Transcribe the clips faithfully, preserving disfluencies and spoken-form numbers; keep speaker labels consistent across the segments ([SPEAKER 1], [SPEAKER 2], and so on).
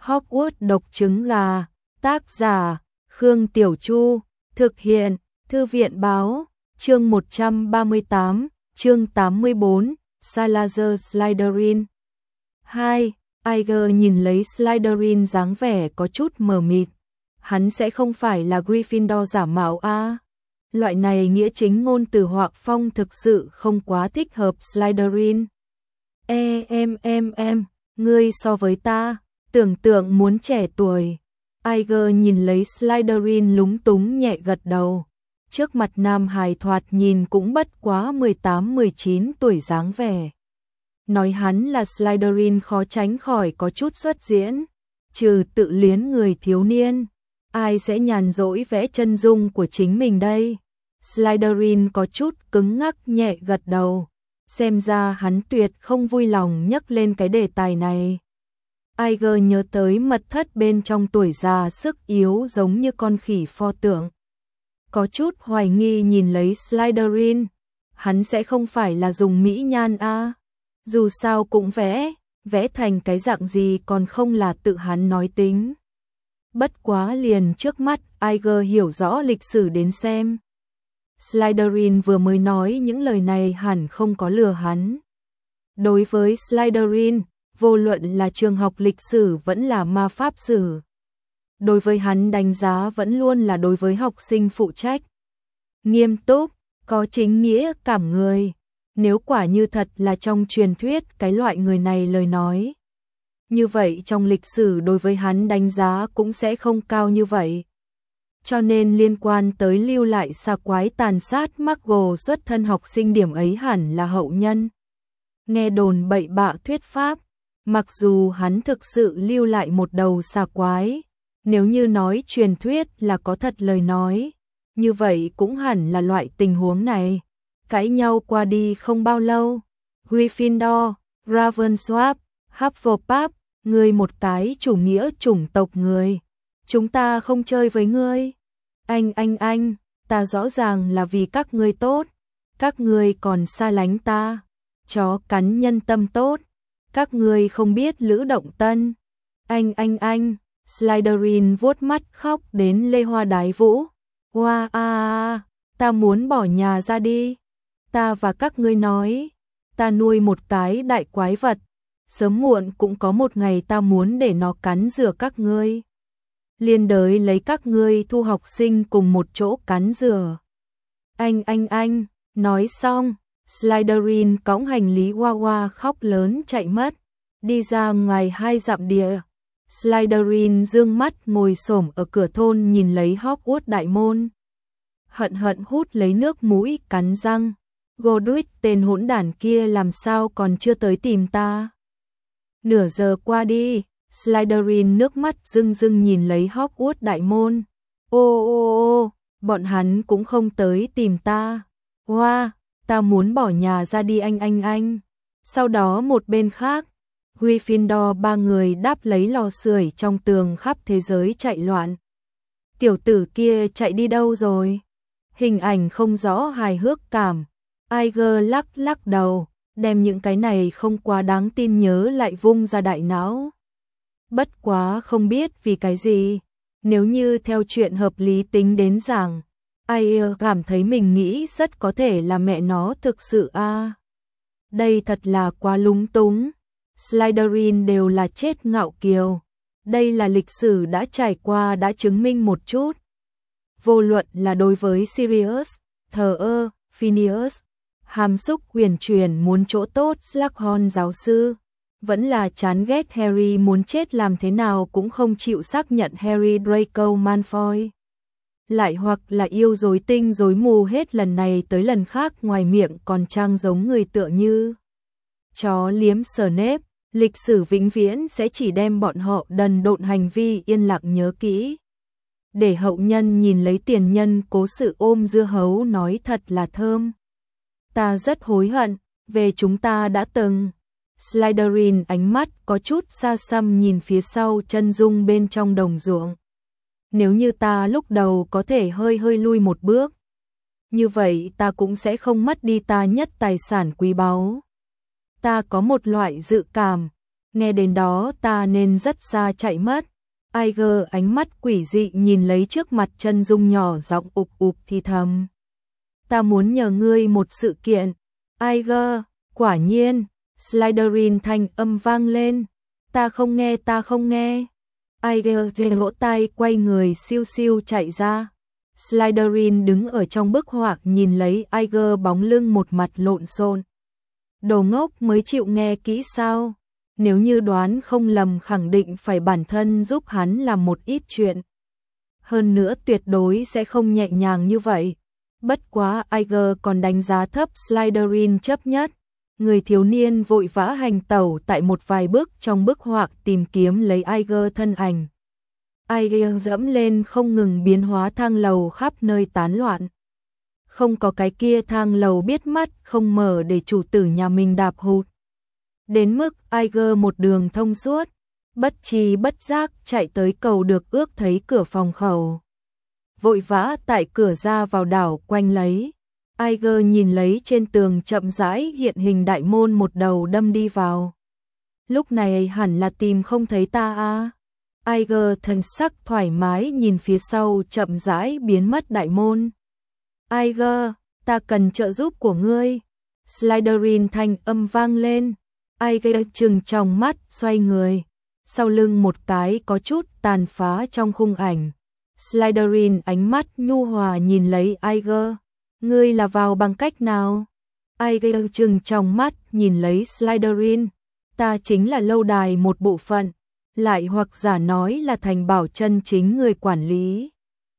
[SPEAKER 1] Hogwarts độc trứng gà, tác giả, Khương Tiểu Chu, thực hiện, Thư viện báo, chương một trăm ba mươi tám, chương tám mươi tư, Salazar Slytherin. hai. Iger nhìn lấy Slytherin dáng vẻ có chút mờ mịt. Hắn sẽ không phải là Gryffindor giả mạo a? Loại này nghĩa chính ngôn từ hoặc phong thực sự không quá thích hợp Slytherin. E em em em, ngươi so với ta, tưởng tượng muốn trẻ tuổi. Iger nhìn lấy Slytherin lúng túng nhẹ gật đầu. Trước mặt nam hài thoạt nhìn cũng bất quá mười tám mười chín tuổi dáng vẻ. Nói hắn là Slytherin khó tránh khỏi có chút xuất diễn. Trừ tự liến người thiếu niên, ai sẽ nhàn rỗi vẽ chân dung của chính mình đây? Slytherin có chút cứng ngắc nhẹ gật đầu. Xem ra hắn tuyệt không vui lòng nhắc lên cái đề tài này. Iger nhớ tới mật thất bên trong tuổi già sức yếu giống như con khỉ pho tượng. Có chút hoài nghi nhìn lấy Slytherin. Hắn sẽ không phải là dùng mỹ nhan a? Dù sao cũng vẽ, vẽ thành cái dạng gì còn không là tự hắn nói tính. Bất quá liền trước mắt, Iger hiểu rõ lịch sử đến xem. Slytherin vừa mới nói những lời này hẳn không có lừa hắn. Đối với Slytherin, vô luận là trường học lịch sử vẫn là ma pháp sử. Đối với hắn đánh giá vẫn luôn là đối với học sinh phụ trách. Nghiêm túc, có chính nghĩa cảm người. Nếu quả như thật là trong truyền thuyết cái loại người này lời nói. Như vậy trong lịch sử đối với hắn đánh giá cũng sẽ không cao như vậy. Cho nên liên quan tới lưu lại xà quái tàn sát Muggle xuất thân học sinh điểm ấy hẳn là hậu nhân. Nghe đồn bậy bạ thuyết pháp, mặc dù hắn thực sự lưu lại một đầu xà quái, nếu như nói truyền thuyết là có thật lời nói, như vậy cũng hẳn là loại tình huống này. Cãi nhau qua đi không bao lâu, Gryffindor, Ravenclaw, Hufflepuff, ngươi một cái chủ nghĩa chủng tộc người. Chúng ta không chơi với ngươi. Anh anh anh, ta rõ ràng là vì các ngươi tốt. Các ngươi còn xa lánh ta. Chó cắn nhân tâm tốt. Các ngươi không biết Lữ Động Tân. Anh anh anh, Slytherin vuốt mắt khóc đến lê hoa đái vũ. Hoa a a, ta muốn bỏ nhà ra đi. Ta và các ngươi nói, ta nuôi một cái đại quái vật. Sớm muộn cũng có một ngày ta muốn để nó cắn rửa các ngươi. Liên đới lấy các ngươi thu học sinh cùng một chỗ cắn rửa. Anh anh anh, nói xong, Slytherin cõng hành lý hoa hoa khóc lớn chạy mất, đi ra ngoài hai dặm địa. Slytherin dương mắt ngồi xổm ở cửa thôn nhìn lấy Hogwarts đại môn. Hận hận hút lấy nước mũi cắn răng. Godric tên hỗn đản kia làm sao còn chưa tới tìm ta. Nửa giờ qua đi, Slytherin nước mắt rưng rưng nhìn lấy Hogwarts đại môn. Ô ô ô, bọn hắn cũng không tới tìm ta. Hoa, ta muốn bỏ nhà ra đi anh anh anh. Sau đó một bên khác, Gryffindor ba người đáp lấy lò sưởi trong tường khắp thế giới chạy loạn. Tiểu tử kia chạy đi đâu rồi? Hình ảnh không rõ hài hước cảm. Iger lắc lắc đầu, đem những cái này không quá đáng tin nhớ lại vung ra đại não. Bất quá không biết vì cái gì, nếu như theo chuyện hợp lý tính đến rằng, Iger cảm thấy mình nghĩ rất có thể là mẹ nó thực sự a. À. Đây thật là quá lúng túng. Slytherin đều là chết ngạo kiều. Đây là lịch sử đã trải qua đã chứng minh một chút. Vô luận là đối với Sirius, thờ ơ, Phineas, hàm xúc huyền truyền muốn chỗ tốt Slughorn giáo sư, vẫn là chán ghét Harry muốn chết làm thế nào cũng không chịu xác nhận Harry Draco Malfoy. Lại hoặc là yêu dối tinh dối mù hết lần này tới lần khác ngoài miệng còn trang giống người tựa như chó liếm sờ nếp, lịch sử vĩnh viễn sẽ chỉ đem bọn họ đần độn hành vi yên lặng nhớ kỹ. Để hậu nhân nhìn lấy tiền nhân cố sự ôm dưa hấu nói thật là thơm. Ta rất hối hận, về chúng ta đã từng. Slytherin ánh mắt có chút xa xăm nhìn phía sau chân dung bên trong đồng ruộng. Nếu như ta lúc đầu có thể hơi hơi lui một bước, như vậy ta cũng sẽ không mất đi ta nhất tài sản quý báu. Ta có một loại dự cảm, nghe đến đó ta nên rất xa chạy mất. Iger ánh mắt quỷ dị nhìn lấy trước mặt chân dung nhỏ giọng ục ục thì thầm. Ta muốn nhờ ngươi một sự kiện. Iger, quả nhiên, Slytherin thanh âm vang lên. Ta không nghe, ta không nghe. Iger giơ lỗ tai quay người siêu siêu chạy ra. Slytherin đứng ở trong bức họa nhìn lấy Iger bóng lưng một mặt lộn xộn. Đồ ngốc mới chịu nghe kỹ sao? Nếu như đoán không lầm khẳng định phải bản thân giúp hắn làm một ít chuyện. Hơn nữa tuyệt đối sẽ không nhẹ nhàng như vậy. Bất quá Iger còn đánh giá thấp Slytherin chấp nhất. Người thiếu niên vội vã hành tẩu tại một vài bước trong bức họa tìm kiếm lấy Iger thân ảnh. Iger dẫm lên không ngừng biến hóa thang lầu khắp nơi tán loạn. Không có cái kia thang lầu biết mắt không mở để chủ tử nhà mình đạp hụt. Đến mức Iger một đường thông suốt, bất tri bất giác chạy tới cầu được ước thấy cửa phòng khẩu. Vội vã tại cửa ra vào đảo quanh lấy. Iger nhìn lấy trên tường chậm rãi hiện hình đại môn một đầu đâm đi vào. Lúc này hẳn là tìm không thấy ta à. Iger thần sắc thoải mái nhìn phía sau chậm rãi biến mất đại môn. Iger, ta cần trợ giúp của ngươi. Slytherin thanh âm vang lên. Iger trừng trong mắt xoay người. Sau lưng một cái có chút tàn phá trong khung ảnh. Slytherin ánh mắt nhu hòa nhìn lấy Iger. Ngươi là vào bằng cách nào? Iger trừng trong mắt nhìn lấy Slytherin. Ta chính là lâu đài một bộ phận. Lại hoặc giả nói là thành bảo chân chính người quản lý.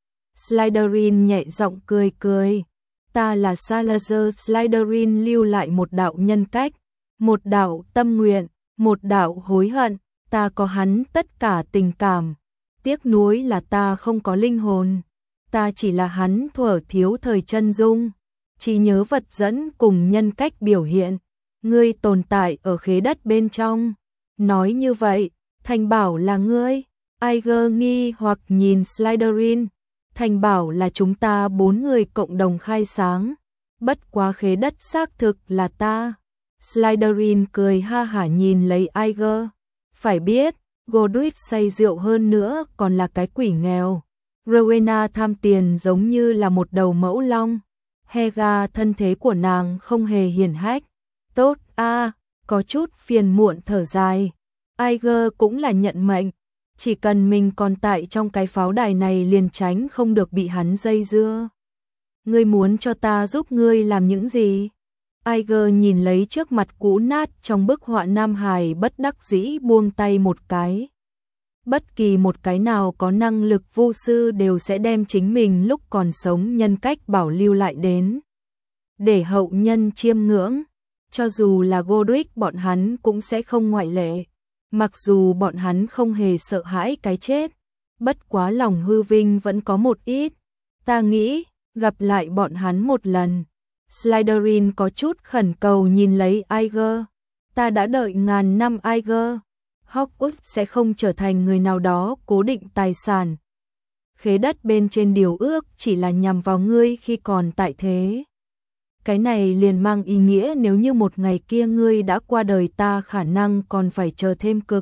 [SPEAKER 1] Slytherin nhẹ giọng cười cười. Ta là Salazar Slytherin lưu lại một đạo nhân cách, một đạo tâm nguyện, một đạo hối hận. Ta có hắn tất cả tình cảm. Tiếc nuối là ta không có linh hồn. Ta chỉ là hắn thuở thiếu thời chân dung. Chỉ nhớ vật dẫn cùng nhân cách biểu hiện. Ngươi tồn tại ở khế đất bên trong. Nói như vậy, thành bảo là ngươi. Iger nghi hoặc nhìn Slytherin. Thành bảo là chúng ta bốn người cộng đồng khai sáng. Bất quá khế đất xác thực là ta. Slytherin cười ha hả nhìn lấy Iger. Phải biết, Godric say rượu hơn nữa còn là cái quỷ nghèo. Rowena tham tiền giống như là một đầu mẫu long. Helga thân thế của nàng không hề hiển hách. Tốt a, à, có chút phiền muộn thở dài. Iger cũng là nhận mệnh. Chỉ cần mình còn tại trong cái pháo đài này liền tránh không được bị hắn dây dưa. Ngươi muốn cho ta giúp ngươi làm những gì? Iger nhìn lấy trước mặt cũ nát trong bức họa Nam Hải bất đắc dĩ buông tay một cái. Bất kỳ một cái nào có năng lực vô sư đều sẽ đem chính mình lúc còn sống nhân cách bảo lưu lại đến. Để hậu nhân chiêm ngưỡng. Cho dù là Godric bọn hắn cũng sẽ không ngoại lệ. Mặc dù bọn hắn không hề sợ hãi cái chết, bất quá lòng hư vinh vẫn có một ít. Ta nghĩ, gặp lại bọn hắn một lần. Slytherin có chút khẩn cầu nhìn lấy Iger. Ta đã đợi ngàn năm Iger. Hogwarts sẽ không trở thành người nào đó cố định tài sản. Khế đất bên trên điều ước chỉ là nhằm vào ngươi khi còn tại thế. Cái này liền mang ý nghĩa nếu như một ngày kia ngươi đã qua đời ta khả năng còn phải chờ thêm cực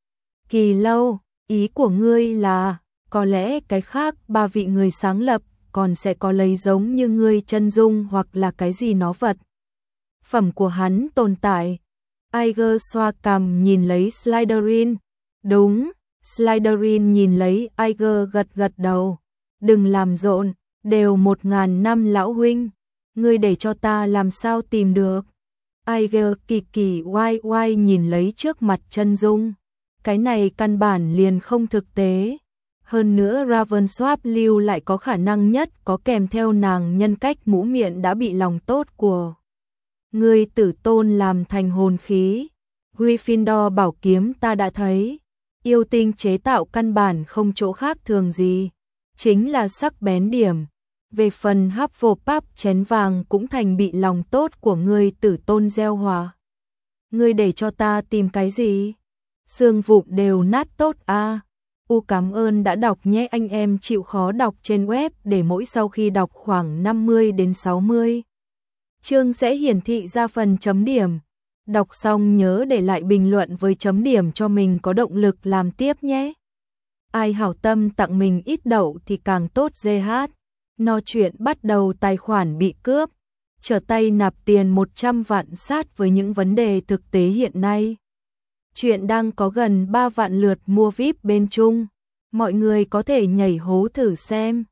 [SPEAKER 1] kỳ lâu. Ý của ngươi là, có lẽ cái khác ba vị người sáng lập còn sẽ có lấy giống như ngươi chân dung hoặc là cái gì nó vật phẩm của hắn tồn tại. Iger xoa cằm nhìn lấy Slytherin. Đúng, Slytherin nhìn lấy Iger gật gật đầu. Đừng làm rộn, đều một ngàn năm lão huynh. Ngươi để cho ta làm sao tìm được? Iger kỳ kỳ oai oai nhìn lấy trước mặt chân dung. Cái này căn bản liền không thực tế. Hơn nữa Ravensworth lưu lại có khả năng nhất có kèm theo nàng nhân cách mũ miệng đã bị lòng tốt của ngươi tử tôn làm thành hồn khí. Gryffindor bảo kiếm ta đã thấy. Yêu tinh chế tạo căn bản không chỗ khác thường gì. Chính là sắc bén điểm. Về phần Hufflepuff chén vàng cũng thành bị lòng tốt của ngươi tử tôn gieo hòa. Ngươi để cho ta tìm cái gì? Xương vụn đều nát tốt a. À. U cảm ơn đã đọc nhé, anh em chịu khó đọc trên web để mỗi sau khi đọc khoảng năm mươi đến sáu mươi chương sẽ hiển thị ra phần chấm điểm. Đọc xong nhớ để lại bình luận với chấm điểm cho mình có động lực làm tiếp nhé. Ai hảo tâm tặng mình ít đậu thì càng tốt giê hát. No chuyện bắt đầu tài khoản bị cướp. Trở tay nạp tiền một trăm vạn sát với những vấn đề thực tế hiện nay. Chuyện đang có gần ba vạn lượt mua vi ai pi bên Trung. Mọi người có thể nhảy hố thử xem.